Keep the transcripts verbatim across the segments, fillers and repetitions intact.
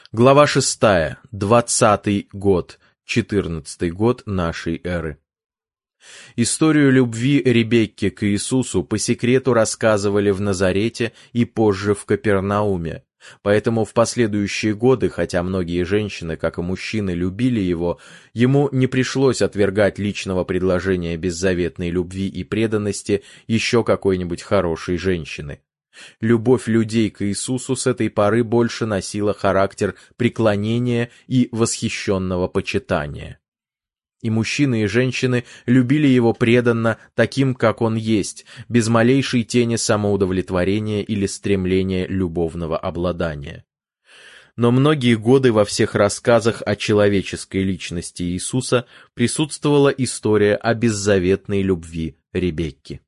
Глава шестая. Двадцатый год. Четырнадцатый год нашей эры. Историю любви Ребекки к Иисусу по секрету рассказывали в Назарете и позже в Капернауме. Поэтому в последующие годы, хотя многие женщины, как и мужчины, любили его, ему не пришлось отвергать личного предложения беззаветной любви и преданности еще какой-нибудь хорошей женщины. Любовь людей к Иисусу с этой поры больше носила характер преклонения и восхищенного почитания. И мужчины, и женщины любили его преданно, таким, как он есть, без малейшей тени самоудовлетворения или стремления любовного обладания. Но многие годы во всех рассказах о человеческой личности Иисуса присутствовала история о беззаветной любви Ребекки.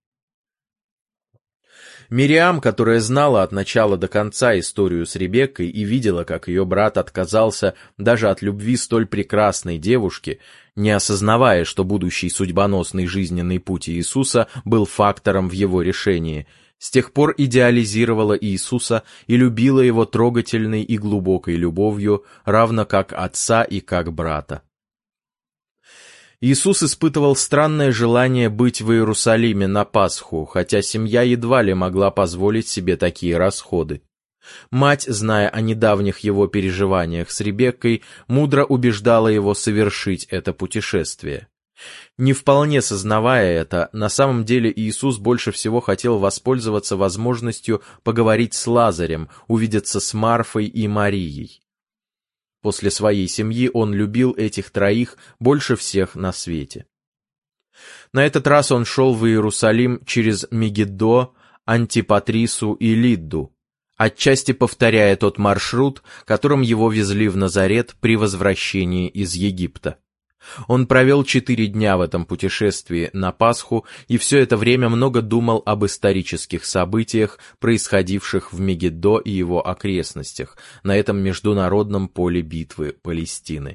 Мириам, которая знала от начала до конца историю с Ребеккой и видела, как ее брат отказался даже от любви столь прекрасной девушки, не осознавая, что будущий судьбоносный жизненный путь Иисуса был фактором в его решении, с тех пор идеализировала Иисуса и любила его трогательной и глубокой любовью, равно как отца и как брата. Иисус испытывал странное желание быть в Иерусалиме на Пасху, хотя семья едва ли могла позволить себе такие расходы. Мать, зная о недавних его переживаниях с Ребеккой, мудро убеждала его совершить это путешествие. Не вполне сознавая это, на самом деле Иисус больше всего хотел воспользоваться возможностью поговорить с Лазарем, увидеться с Марфой и Марией. После своей семьи он любил этих троих больше всех на свете. На этот раз он шел в Иерусалим через Мегиддо, Антипатрису и Лидду, отчасти повторяя тот маршрут, которым его везли в Назарет при возвращении из Египта. Он провел четыре дня в этом путешествии на Пасху и все это время много думал об исторических событиях, происходивших в Мегиддо и его окрестностях, на этом международном поле битвы Палестины.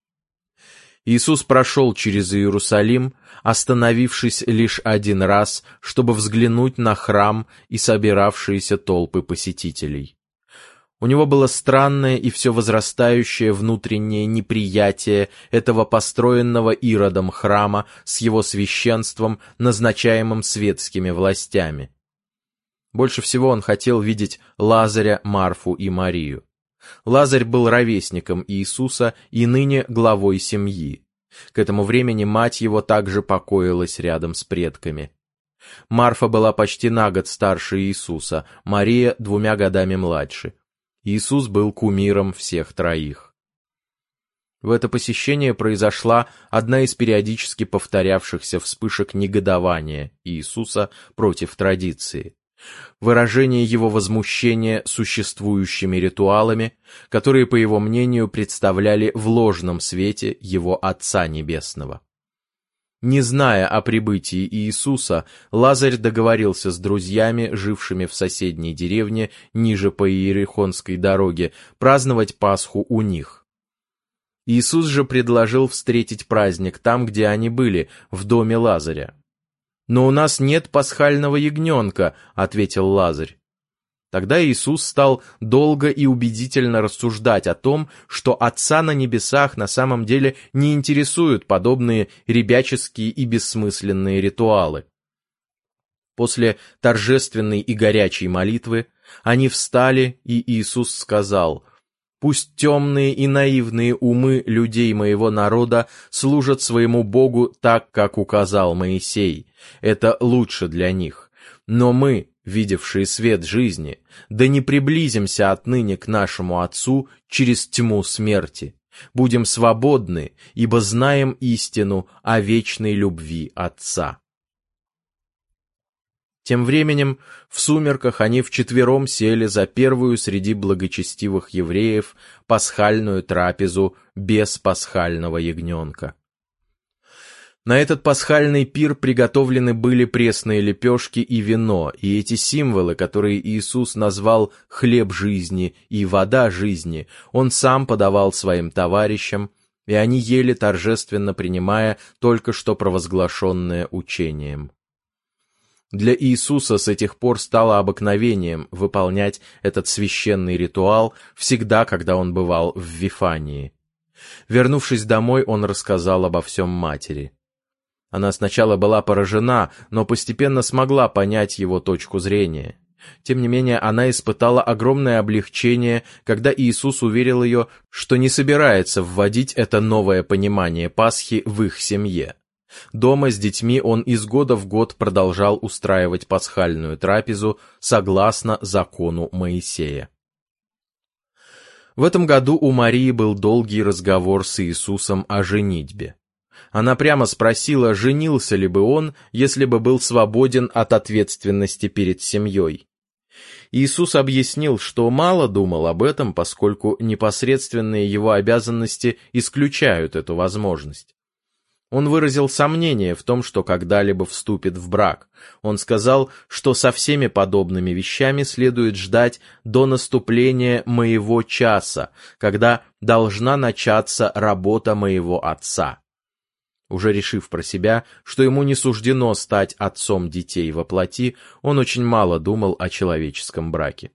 Иисус прошел через Иерусалим, остановившись лишь один раз, чтобы взглянуть на храм и собиравшиеся толпы посетителей. У него было странное и все возрастающее внутреннее неприятие этого построенного Иродом храма с его священством, назначаемым светскими властями. Больше всего он хотел видеть Лазаря, Марфу и Марию. Лазарь был ровесником Иисуса и ныне главой семьи. К этому времени мать его также покоилась рядом с предками. Марфа была почти на год старше Иисуса, Мария двумя годами младше. Иисус был кумиром всех троих. В это посещение произошла одна из периодически повторявшихся вспышек негодования Иисуса против традиции. Выражение его возмущения существующими ритуалами, которые, по его мнению, представляли в ложном свете его Отца Небесного. Не зная о прибытии Иисуса, Лазарь договорился с друзьями, жившими в соседней деревне ниже по Иерихонской дороге, праздновать Пасху у них. Иисус же предложил встретить праздник там, где они были, в доме Лазаря. «Но у нас нет пасхального ягненка», — ответил Лазарь. Тогда Иисус стал долго и убедительно рассуждать о том, что Отца на небесах на самом деле не интересуют подобные ребяческие и бессмысленные ритуалы. После торжественной и горячей молитвы они встали, и Иисус сказал: «Пусть темные и наивные умы людей моего народа служат своему Богу так, как указал Моисей. Это лучше для них. Но мы, видевшие свет жизни, да не приблизимся отныне к нашему Отцу через тьму смерти. Будем свободны, ибо знаем истину о вечной любви Отца». Тем временем в сумерках они вчетвером сели за первую среди благочестивых евреев пасхальную трапезу без пасхального ягненка. На этот пасхальный пир приготовлены были пресные лепешки и вино, и эти символы, которые Иисус назвал «хлеб жизни» и «вода жизни», Он сам подавал своим товарищам, и они ели, торжественно принимая только что провозглашенное учением. Для Иисуса с этих пор стало обыкновением выполнять этот священный ритуал всегда, когда он бывал в Вифании. Вернувшись домой, он рассказал обо всем матери. Она сначала была поражена, но постепенно смогла понять его точку зрения. Тем не менее, она испытала огромное облегчение, когда Иисус уверил ее, что не собирается вводить это новое понимание Пасхи в их семье. Дома с детьми он из года в год продолжал устраивать пасхальную трапезу согласно закону Моисея. В этом году у Марии был долгий разговор с Иисусом о женитьбе. Она прямо спросила, женился ли бы он, если бы был свободен от ответственности перед семьей. Иисус объяснил, что мало думал об этом, поскольку непосредственные его обязанности исключают эту возможность. Он выразил сомнение в том, что когда-либо вступит в брак. Он сказал, что со всеми подобными вещами следует ждать до наступления моего часа, когда должна начаться работа моего отца. Уже решив про себя, что ему не суждено стать отцом детей во плоти, он очень мало думал о человеческом браке.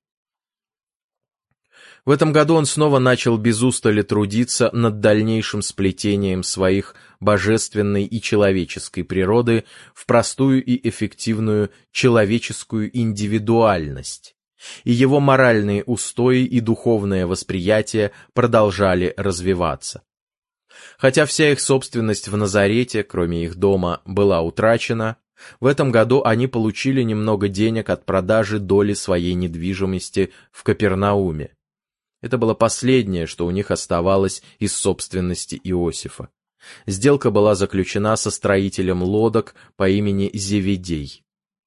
В этом году он снова начал без устали трудиться над дальнейшим сплетением своих божественной и человеческой природы в простую и эффективную человеческую индивидуальность, и его моральные устои и духовное восприятие продолжали развиваться. Хотя вся их собственность в Назарете, кроме их дома, была утрачена, в этом году они получили немного денег от продажи доли своей недвижимости в Капернауме. Это было последнее, что у них оставалось из собственности Иосифа. Сделка была заключена со строителем лодок по имени Зеведей.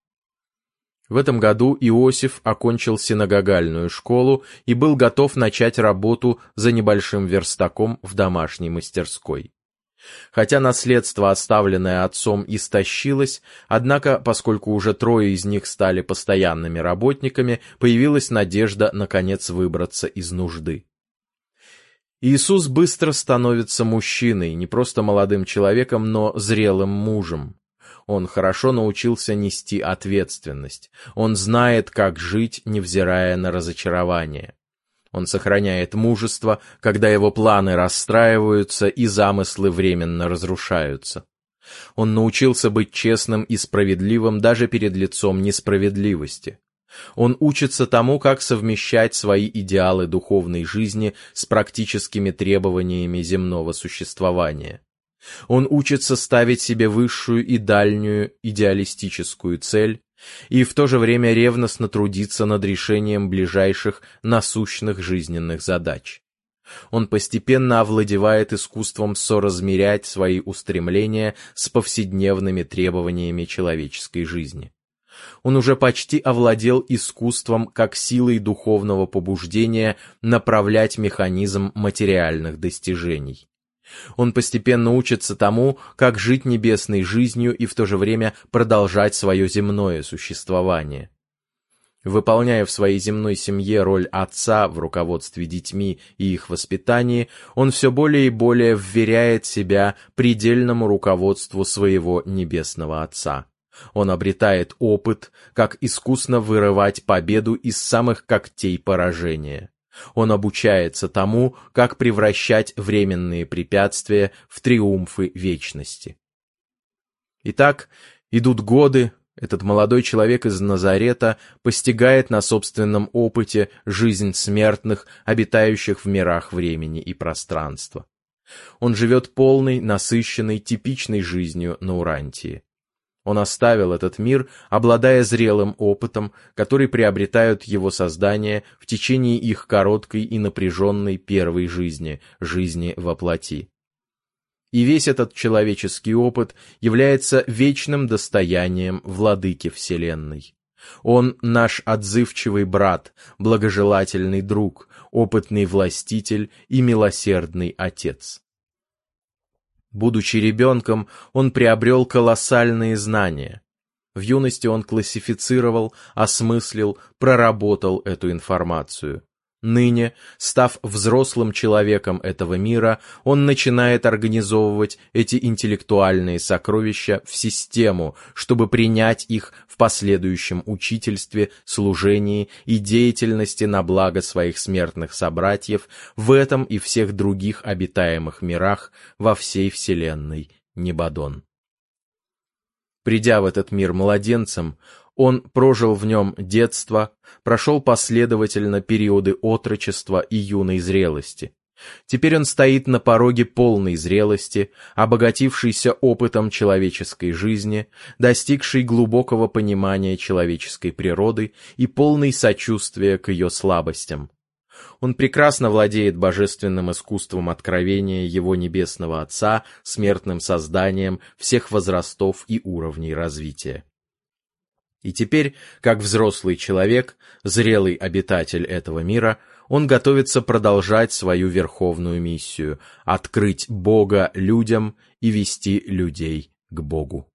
В этом году Иосиф окончил синагогальную школу и был готов начать работу за небольшим верстаком в домашней мастерской. Хотя наследство, оставленное отцом, истощилось, однако, поскольку уже трое из них стали постоянными работниками, появилась надежда, наконец, выбраться из нужды. Иисус быстро становится мужчиной, не просто молодым человеком, но зрелым мужем. Он хорошо научился нести ответственность. Он знает, как жить, невзирая на разочарование. Он сохраняет мужество, когда его планы расстраиваются и замыслы временно разрушаются. Он научился быть честным и справедливым даже перед лицом несправедливости. Он учится тому, как совмещать свои идеалы духовной жизни с практическими требованиями земного существования. Он учится ставить себе высшую и дальнюю идеалистическую цель и в то же время ревностно трудиться над решением ближайших насущных жизненных задач. Он постепенно овладевает искусством соразмерять свои устремления с повседневными требованиями человеческой жизни. Он уже почти овладел искусством как силой духовного побуждения направлять механизм материальных достижений. Он постепенно учится тому, как жить небесной жизнью и в то же время продолжать свое земное существование. Выполняя в своей земной семье роль отца в руководстве детьми и их воспитании, он все более и более вверяет себя предельному руководству своего небесного Отца. Он обретает опыт, как искусно вырывать победу из самых когтей поражения. Он обучается тому, как превращать временные препятствия в триумфы вечности. Итак, идут годы, этот молодой человек из Назарета постигает на собственном опыте жизнь смертных, обитающих в мирах времени и пространства. Он живет полной, насыщенной, типичной жизнью на Урантии. Он оставил этот мир, обладая зрелым опытом, который приобретают его создания в течение их короткой и напряженной первой жизни, жизни во плоти. И весь этот человеческий опыт является вечным достоянием владыки Вселенной. Он наш отзывчивый брат, благожелательный друг, опытный властитель и милосердный отец. Будучи ребенком, он приобрел колоссальные знания. В юности он классифицировал, осмыслил, проработал эту информацию. Ныне, став взрослым человеком этого мира, он начинает организовывать эти интеллектуальные сокровища в систему, чтобы принять их в последующем учительстве, служении и деятельности на благо своих смертных собратьев в этом и всех других обитаемых мирах во всей вселенной Небадон. Придя в этот мир младенцем, он прожил в нем детство, прошел последовательно периоды отрочества и юной зрелости. Теперь он стоит на пороге полной зрелости, обогатившийся опытом человеческой жизни, достигший глубокого понимания человеческой природы и полной сочувствия к ее слабостям. Он прекрасно владеет божественным искусством откровения его небесного Отца, смертным созданием всех возрастов и уровней развития. И теперь, как взрослый человек, зрелый обитатель этого мира, он готовится продолжать свою верховную миссию — открыть Бога людям и вести людей к Богу.